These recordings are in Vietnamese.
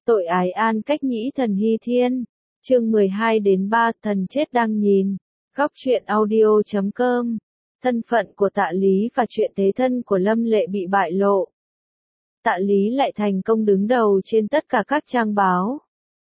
Tội ái An Cách Nhĩ Thần Hy Thiên. Chương 12-3 Thần chết đang nhìn. Góc truyện audio.com. Thân phận của Tạ Lý và chuyện thế thân của Lâm Lệ bị bại lộ. Tạ Lý lại thành công đứng đầu trên tất cả các trang báo.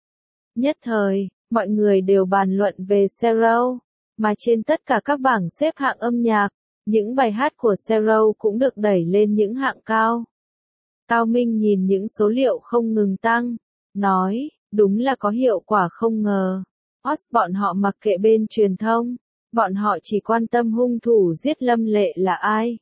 Nhất thời, mọi người đều bàn luận về Sheryl, mà trên tất cả các bảng xếp hạng âm nhạc, những bài hát của Sheryl cũng được đẩy lên những hạng cao. Cao Minh nhìn những số liệu không ngừng tăng, nói, đúng là có hiệu quả không ngờ. Bọn họ mặc kệ bên truyền thông, bọn họ chỉ quan tâm hung thủ giết Lâm Lệ là ai.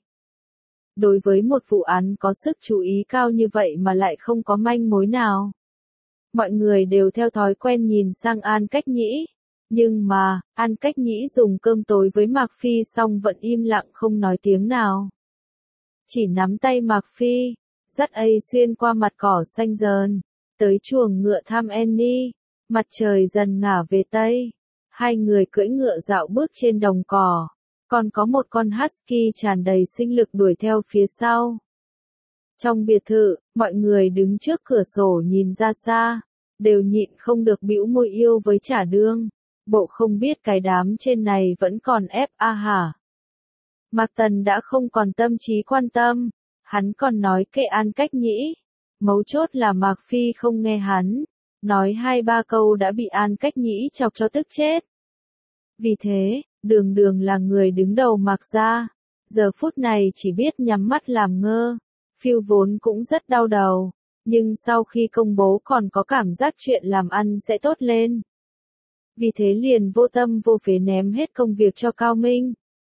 Đối với một vụ án có sức chú ý cao như vậy mà lại không có manh mối nào. Mọi người đều theo thói quen nhìn sang An Cách Nhĩ. Nhưng mà, An Cách Nhĩ dùng cơm tối với Mạc Phi xong vẫn im lặng không nói tiếng nào. Chỉ nắm tay Mạc Phi, dắt ấy xuyên qua mặt cỏ xanh dờn, tới chuồng ngựa thăm Annie. Mặt trời dần ngả về Tây. Hai người cưỡi ngựa dạo bước trên đồng cỏ. Còn có một con husky tràn đầy sinh lực đuổi theo phía sau. Trong biệt thự, mọi người đứng trước cửa sổ nhìn ra xa, đều nhịn không được bĩu môi yêu với Trả Đương. Bộ không biết cái đám trên này vẫn còn hả? Mạc Tần đã không còn tâm trí quan tâm, hắn còn nói kệ An Cách Nhĩ. Mấu chốt là Mạc Phi không nghe hắn, nói 2-3 câu đã bị An Cách Nhĩ chọc cho tức chết. Vì thế, Đường Đường là người đứng đầu Mạc gia, giờ phút này chỉ biết nhắm mắt làm ngơ. Phiêu vốn cũng rất đau đầu, nhưng sau khi công bố còn có cảm giác chuyện làm ăn sẽ tốt lên. Vì thế liền vô tâm vô phế ném hết công việc cho Cao Minh.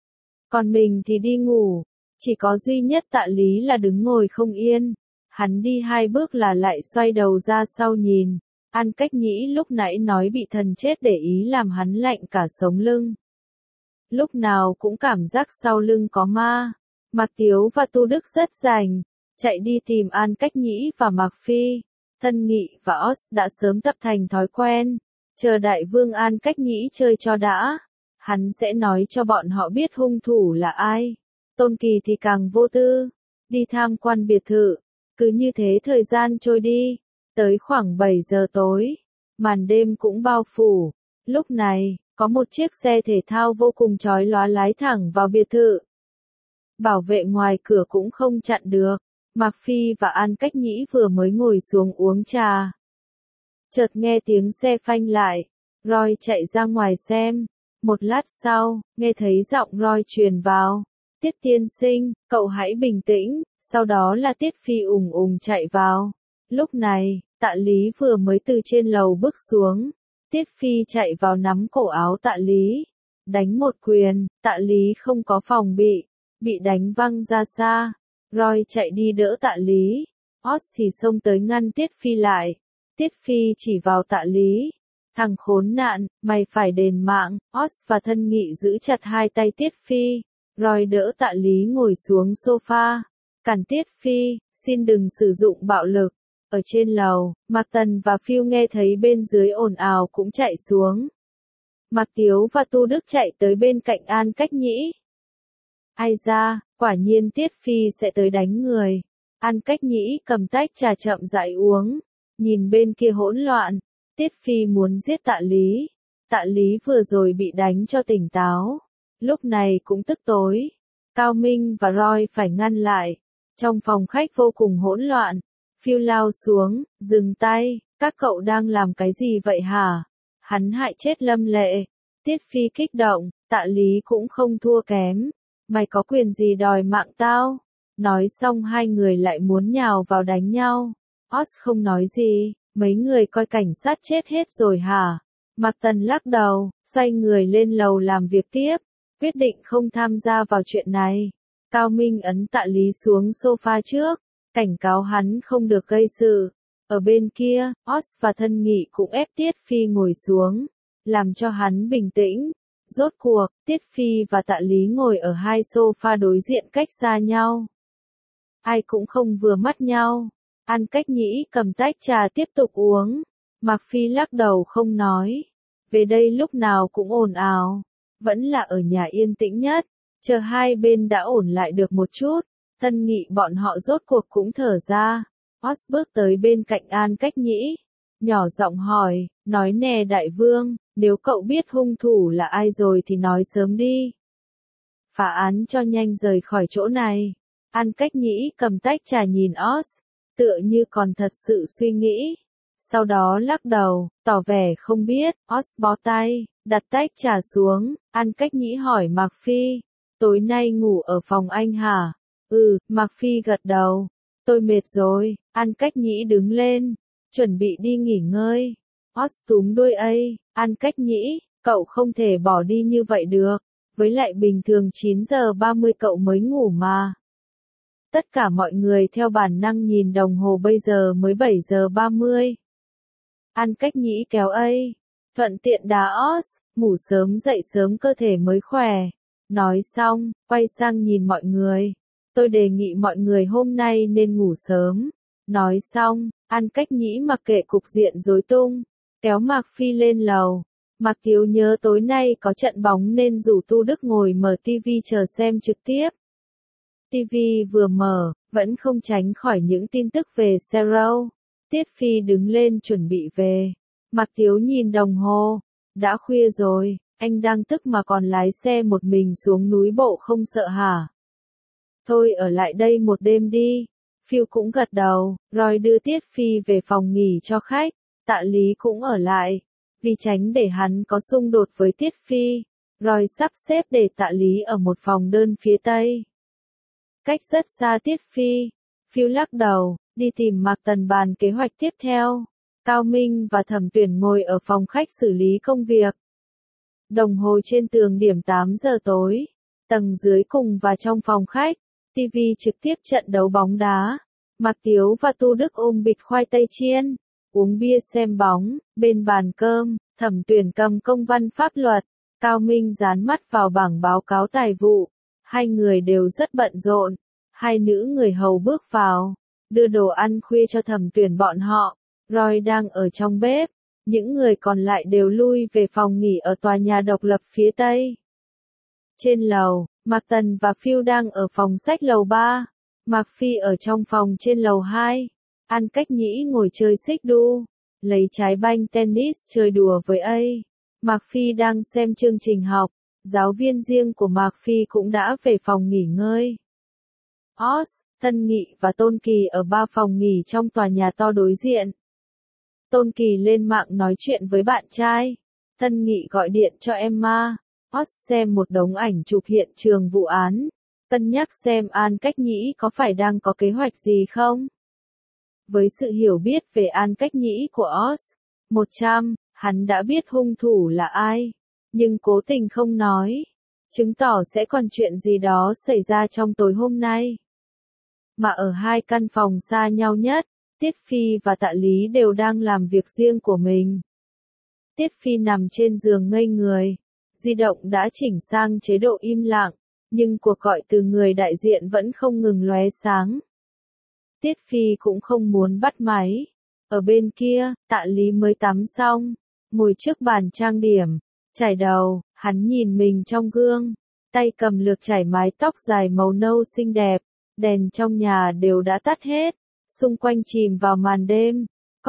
Còn mình thì đi ngủ, chỉ có duy nhất Tạ Lý là đứng ngồi không yên. Hắn đi 2 bước là lại xoay đầu ra sau nhìn. An Cách Nhĩ lúc nãy nói bị thần chết để ý làm hắn lạnh cả sống lưng. Lúc nào cũng cảm giác sau lưng có ma. Mạc Tiếu và Tu Đức rất rành, chạy đi tìm An Cách Nhĩ và Mạc Phi. Thân Nghị và đã sớm tập thành thói quen, chờ đại vương An Cách Nhĩ chơi cho đã. Hắn sẽ nói cho bọn họ biết hung thủ là ai. Tôn Kỳ thì càng vô tư, đi tham quan biệt thự. Cứ như thế thời gian trôi đi, tới khoảng 7 giờ tối, màn đêm cũng bao phủ. Lúc này, có một chiếc xe thể thao vô cùng chói lóa lái thẳng vào biệt thự. Bảo vệ ngoài cửa cũng không chặn được. Mạc Phi và An Cách Nhĩ vừa mới ngồi xuống uống trà. Chợt nghe tiếng xe phanh lại, Roy chạy ra ngoài xem. Một lát sau, nghe thấy giọng Roy truyền vào. Tiết tiên sinh, cậu hãy bình tĩnh. Sau đó là Tiết Phi ùng ùng chạy vào. Lúc này, Tạ Lý vừa mới từ trên lầu bước xuống. Tiết Phi chạy vào nắm cổ áo Tạ Lý. Đánh một quyền, Tạ Lý không có phòng bị đánh văng ra xa. Roy chạy đi đỡ Tạ Lý. Thì xông tới ngăn Tiết Phi lại. Tiết Phi chỉ vào Tạ Lý. Thằng khốn nạn, mày phải đền mạng. Và Thân Nghị giữ chặt hai tay Tiết Phi. Roy đỡ Tạ Lý ngồi xuống sofa. Cản Tiết Phi, xin đừng sử dụng bạo lực. Ở trên lầu, Mạc Tần và Phiêu nghe thấy bên dưới ồn ào cũng chạy xuống. Mạc Tiếu và Tu Đức chạy tới bên cạnh An Cách Nhĩ. Ai da, quả nhiên Tiết Phi sẽ tới đánh người. An Cách Nhĩ cầm tách trà chậm rãi uống. Nhìn bên kia hỗn loạn. Tiết Phi muốn giết Tạ Lý. Tạ Lý vừa rồi bị đánh cho tỉnh táo. Lúc này cũng tức tối. Cao Minh và Roy phải ngăn lại. Trong phòng khách vô cùng hỗn loạn. Phiêu lao xuống, dừng tay. Các cậu đang làm cái gì vậy hả? Hắn hại chết Lâm Lệ. Tiết Phi kích động. Tạ Lý cũng không thua kém. Mày có quyền gì đòi mạng tao? Nói xong hai người lại muốn nhào vào đánh nhau. Không nói gì. Mấy người coi cảnh sát chết hết rồi hả? Mạc Tần lắc đầu, xoay người lên lầu làm việc tiếp. Quyết định không tham gia vào chuyện này. Cao Minh ấn Tạ Lý xuống sofa trước, cảnh cáo hắn không được gây sự. Ở bên kia, và Thân Nghị cũng ép Tiết Phi ngồi xuống, làm cho hắn bình tĩnh. Rốt cuộc, Tiết Phi và Tạ Lý ngồi ở hai sofa đối diện cách xa nhau. Ai cũng không vừa mắt nhau. An Cách Nhĩ cầm tách trà tiếp tục uống. Mạc Phi lắc đầu không nói. Về đây lúc nào cũng ồn ào. Vẫn là ở nhà yên tĩnh nhất. Chờ hai bên đã ổn lại được một chút. Thân Nghị bọn họ rốt cuộc cũng thở ra. Bước tới bên cạnh An Cách Nhĩ. nhỏ giọng hỏi, nói nè đại vương, nếu cậu biết hung thủ là ai rồi thì nói sớm đi. Phá án cho nhanh rời khỏi chỗ này. An Cách Nhĩ cầm tách trà nhìn Oz, tựa như còn thật sự suy nghĩ. Sau đó lắc đầu, tỏ vẻ không biết. Oz bó tay, đặt tách trà xuống. An Cách Nhĩ hỏi Mạc Phi, tối nay ngủ ở phòng anh hả? Ừ, Mạc Phi gật đầu. Tôi mệt rồi. An Cách Nhĩ đứng lên, chuẩn bị đi nghỉ ngơi. Oz túm đuôi ấy, An Cách Nhĩ, cậu không thể bỏ đi như vậy được. Với lại bình thường 9 giờ 30 cậu mới ngủ mà. Tất cả mọi người theo bản năng nhìn đồng hồ bây giờ mới 7 giờ 30. An Cách Nhĩ kéo ấy, thuận tiện đá Oz, ngủ sớm dậy sớm cơ thể mới khỏe. Nói xong, quay sang nhìn mọi người. Tôi đề nghị mọi người hôm nay nên ngủ sớm. Nói xong, An Cách Nhĩ mặc kệ cục diện rối tung, kéo Mạc Phi lên lầu. Mạc Tiếu nhớ tối nay có trận bóng nên rủ Tu Đức ngồi mở TV chờ xem trực tiếp. TV vừa mở, vẫn không tránh khỏi những tin tức về Zero. Tiết Phi đứng lên chuẩn bị về. Mạc Tiếu nhìn đồng hồ. Đã khuya rồi, anh đang tức mà còn lái xe một mình xuống núi bộ không sợ hả? Thôi ở lại đây một đêm đi. Phiêu cũng gật đầu, rồi đưa Tiết Phi về phòng nghỉ cho khách. Tạ Lý cũng ở lại. Vì tránh để hắn có xung đột với Tiết Phi, rồi sắp xếp để Tạ Lý ở một phòng đơn phía Tây. Cách rất xa Tiết Phi, Phiêu lắc đầu, đi tìm Mạc Tần bàn kế hoạch tiếp theo. Cao Minh và Thẩm Tuyển ngồi ở phòng khách xử lý công việc. Đồng hồ trên tường điểm 8 giờ tối, tầng dưới cùng và trong phòng khách, TV trực tiếp trận đấu bóng đá. Mạc Tiếu và Tu Đức ôm bịch khoai tây chiên, uống bia xem bóng, bên bàn cơm, Thẩm Tuyển cầm công văn pháp luật, Cao Minh dán mắt vào bảng báo cáo tài vụ. Hai người đều rất bận rộn. Hai nữ người hầu bước vào, đưa đồ ăn khuya cho Thẩm Tuyển bọn họ. Roy đang ở trong bếp, những người còn lại đều lui về phòng nghỉ ở tòa nhà độc lập phía Tây. Trên lầu, Mạc Tần và Phiêu đang ở phòng sách lầu 3, Mạc Phi ở trong phòng trên lầu 2. An Cách Nhĩ ngồi chơi xích đu, lấy trái banh tennis chơi đùa với ấy. Mạc Phi đang xem chương trình học, giáo viên riêng của Mạc Phi cũng đã về phòng nghỉ ngơi. Oz, Tân Nghị và Tôn Kỳ ở 3 phòng nghỉ trong tòa nhà to đối diện. Tôn Kỳ lên mạng nói chuyện với bạn trai. Tân Nghị gọi điện cho Emma. Oz xem một đống ảnh chụp hiện trường vụ án. Cân nhắc xem An Cách Nhĩ có phải đang có kế hoạch gì không? Với sự hiểu biết về An Cách Nhĩ của Oz, 100, hắn đã biết hung thủ là ai, nhưng cố tình không nói, chứng tỏ sẽ còn chuyện gì đó xảy ra trong tối hôm nay. Mà ở hai căn phòng xa nhau nhất, Tiết Phi và Tạ Lý đều đang làm việc riêng của mình. Tiết Phi nằm trên giường ngây người, di động đã chỉnh sang chế độ im lặng, nhưng cuộc gọi từ người đại diện vẫn không ngừng lóe sáng. Tiết Phi cũng không muốn bắt máy. Ở bên kia, Tạ Lý mới tắm xong, ngồi trước bàn trang điểm, chải đầu, hắn nhìn mình trong gương, tay cầm lược chải mái tóc dài màu nâu xinh đẹp, đèn trong nhà đều đã tắt hết, xung quanh chìm vào màn đêm,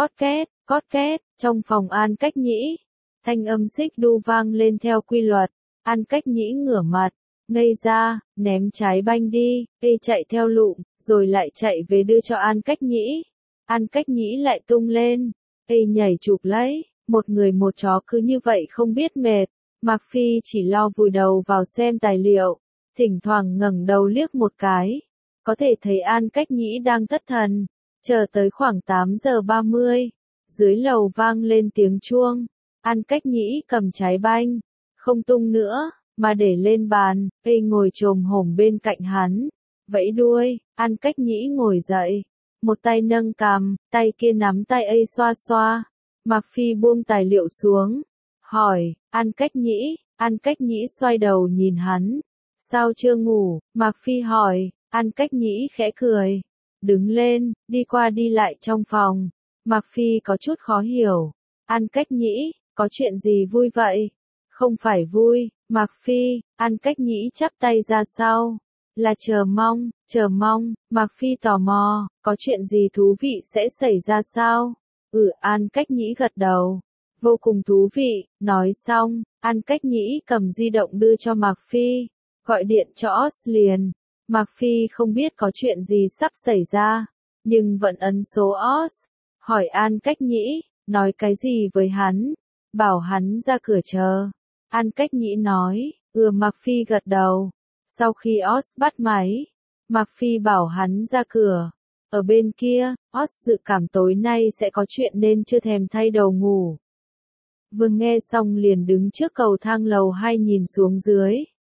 cót két, trong phòng An Cách Nhĩ, thanh âm xích đu vang lên theo quy luật, An Cách Nhĩ ngửa mặt, ngây ra, ném trái banh đi, chạy theo lụm, rồi lại chạy về đưa cho An Cách Nhĩ. An Cách Nhĩ lại tung lên, nhảy chụp lấy, một người một chó cứ như vậy không biết mệt. Mạc Phi chỉ lo vùi đầu vào xem tài liệu, thỉnh thoảng ngẩng đầu liếc một cái, có thể thấy An Cách Nhĩ đang thất thần. Chờ tới khoảng 8 giờ 30, dưới lầu vang lên tiếng chuông, An Cách Nhĩ cầm trái banh, không tung nữa, mà để lên bàn, ngồi chồm hổm bên cạnh hắn, vẫy đuôi. An Cách Nhĩ ngồi dậy, một tay nâng cằm, tay kia nắm tay xoa xoa. Mạc Phi buông tài liệu xuống, hỏi, An Cách Nhĩ. An Cách Nhĩ xoay đầu nhìn hắn, sao chưa ngủ? Mạc Phi hỏi. An Cách Nhĩ khẽ cười, đứng lên, đi qua đi lại trong phòng. Mạc Phi có chút khó hiểu. An Cách Nhĩ, có chuyện gì vui vậy? Không phải vui, Mạc Phi. An Cách Nhĩ chắp tay ra sau, là chờ mong. Mạc Phi tò mò, có chuyện gì thú vị sẽ xảy ra sao? An Cách Nhĩ gật đầu. Vô cùng thú vị, nói xong, An Cách Nhĩ cầm di động đưa cho Mạc Phi, gọi điện cho Oz liền. Mạc Phi không biết có chuyện gì sắp xảy ra, nhưng vẫn ấn số Oz, hỏi An Cách Nhĩ, nói cái gì với hắn, bảo hắn ra cửa chờ. An Cách Nhĩ nói, Mạc Phi gật đầu. Sau khi Oz bắt máy, Mạc Phi bảo hắn ra cửa. Ở bên kia, Oz dự cảm tối nay sẽ có chuyện nên chưa thèm thay đồ ngủ. Vừa nghe xong liền đứng trước cầu thang lầu 2 nhìn xuống dưới.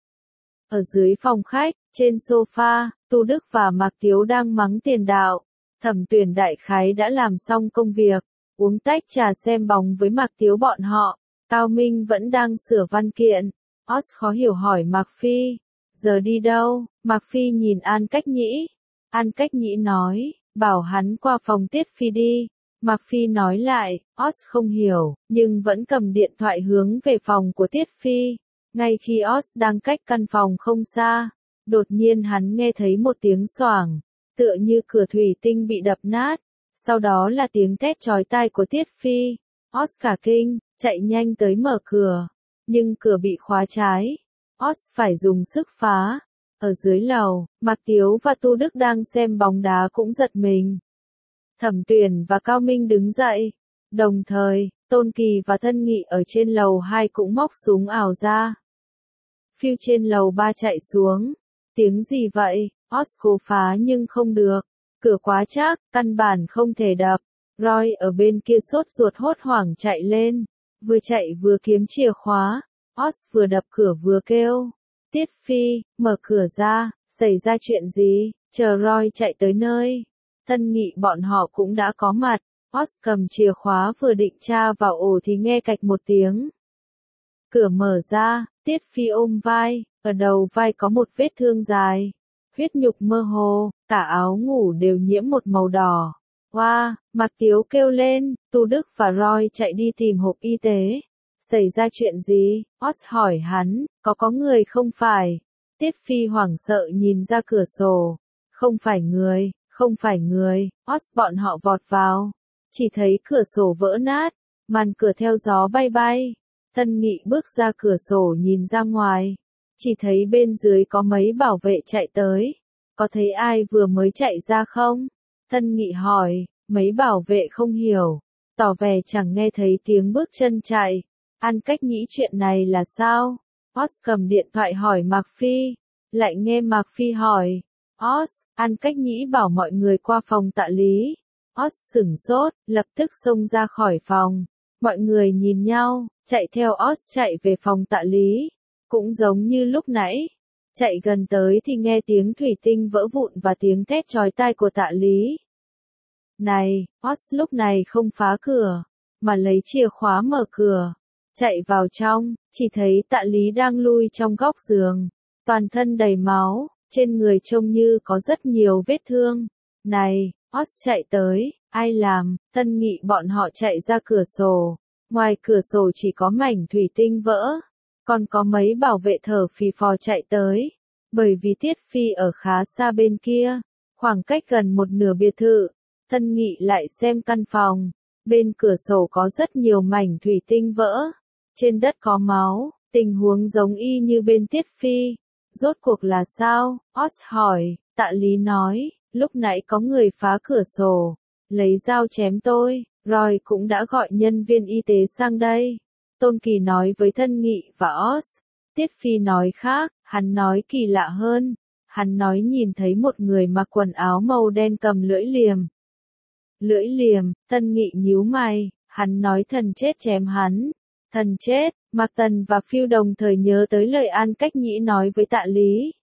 Ở dưới phòng khách, trên sofa, Tu Đức và Mạc Tiếu đang mắng tiền đạo. Thẩm Tuyển đại khái đã làm xong công việc, uống tách trà xem bóng với Mạc Tiếu bọn họ. Cao Minh vẫn đang sửa văn kiện. Oz khó hiểu hỏi Mạc Phi, giờ đi đâu? Mạc Phi nhìn An Cách Nhĩ. An Cách Nhĩ nói, bảo hắn qua phòng Tiết Phi đi. Mạc Phi nói lại, Oz không hiểu, nhưng vẫn cầm điện thoại hướng về phòng của Tiết Phi. Ngay khi Oz đang cách căn phòng không xa, đột nhiên hắn nghe thấy một tiếng xoảng, tựa như cửa thủy tinh bị đập nát. Sau đó là tiếng thét chói tai của Tiết Phi. Oz cả kinh, chạy nhanh tới mở cửa, nhưng cửa bị khóa trái. Oz phải dùng sức phá. Ở dưới lầu, Mạc Tiếu và Tu Đức đang xem bóng đá cũng giật mình. Thẩm Tuyển và Cao Minh đứng dậy. Đồng thời, Tôn Kỳ và Thân Nghị ở trên lầu 2 cũng móc súng ảo ra. Phiêu trên lầu 3 chạy xuống. Tiếng gì vậy? Oz cố phá nhưng không được. Cửa quá chắc, căn bản không thể đập. Roy ở bên kia sốt ruột hốt hoảng chạy lên. Vừa chạy vừa kiếm chìa khóa. Oz vừa đập cửa vừa kêu. Tiết Phi, mở cửa ra, xảy ra chuyện gì? Chờ Roy chạy tới nơi. Thân Nghị bọn họ cũng đã có mặt. Oz cầm chìa khóa vừa định tra vào ổ thì nghe cạch một tiếng. Cửa mở ra, Tiết Phi ôm vai, ở đầu vai có một vết thương dài. Huyết nhục mơ hồ, cả áo ngủ đều nhiễm một màu đỏ. Wow, Mạc Tiếu kêu lên, Tu Đức và Roy chạy đi tìm hộp y tế. Xảy ra chuyện gì? Oz hỏi hắn, có người không phải? Tiết Phi hoảng sợ nhìn ra cửa sổ. Không phải người, không phải người. Oz bọn họ vọt vào. Chỉ thấy cửa sổ vỡ nát, màn cửa theo gió bay bay. Tân Nghị bước ra cửa sổ nhìn ra ngoài. Chỉ thấy bên dưới có mấy bảo vệ chạy tới. Có thấy ai vừa mới chạy ra không? Tân Nghị hỏi, mấy bảo vệ không hiểu. Tỏ vẻ chẳng nghe thấy tiếng bước chân chạy. An Cách Nhĩ chuyện này là sao? Oz cầm điện thoại hỏi Mạc Phi. Lại nghe Mạc Phi hỏi. Oz, An Cách Nhĩ bảo mọi người qua phòng Tạ Lý. Oz sửng sốt, lập tức xông ra khỏi phòng. Mọi người nhìn nhau, chạy theo Oz chạy về phòng Tạ Lý. Cũng giống như lúc nãy. Chạy gần tới thì nghe tiếng thủy tinh vỡ vụn và tiếng thét chói tai của Tạ Lý. Này, Oz lúc này không phá cửa, mà lấy chìa khóa mở cửa. Chạy vào trong, chỉ thấy Tạ Lý đang lui trong góc giường. Toàn thân đầy máu, trên người trông như có rất nhiều vết thương. Này, Oz chạy tới, ai làm? Tân Nghị bọn họ chạy ra cửa sổ. Ngoài cửa sổ chỉ có mảnh thủy tinh vỡ. Còn có mấy bảo vệ thở phì phò chạy tới. Bởi vì Tiết Phi ở khá xa bên kia, khoảng cách gần một nửa biệt thự. Tân Nghị lại xem căn phòng. Bên cửa sổ có rất nhiều mảnh thủy tinh vỡ. Trên đất có máu, tình huống giống y như bên Tiết Phi. Rốt cuộc là sao? Oz hỏi. Tạ Lý nói, lúc nãy có người phá cửa sổ, lấy dao chém tôi. Roy cũng đã gọi nhân viên y tế sang đây. Tôn Kỳ nói với Thân Nghị và Oz. Tiết Phi nói khác, hắn nói kỳ lạ hơn. Hắn nói nhìn thấy một người mặc quần áo màu đen cầm lưỡi liềm. Lưỡi liềm, Tân Nghị nhíu mày, hắn nói thần chết chém hắn. Thần chết, Mạc Tần và Phiêu đồng thời nhớ tới lời An Cách Nhĩ nói với Tạ Lý.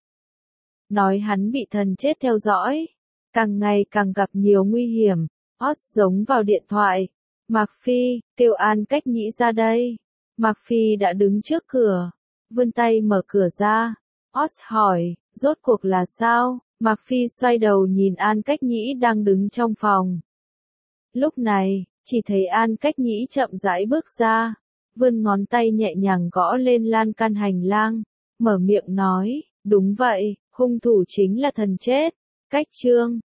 Nói hắn bị thần chết theo dõi. Càng ngày càng gặp nhiều nguy hiểm. Oz giống vào điện thoại. Mạc Phi, kêu An Cách Nhĩ ra đây. Mạc Phi đã đứng trước cửa. Vươn tay mở cửa ra. Oz hỏi, rốt cuộc là sao? Mạc Phi xoay đầu nhìn An Cách Nhĩ đang đứng trong phòng. Lúc này, chỉ thấy An Cách Nhĩ chậm rãi bước ra. Vươn ngón tay nhẹ nhàng gõ lên lan can hành lang. Mở miệng nói, đúng vậy, hung thủ chính là thần chết. Cách chương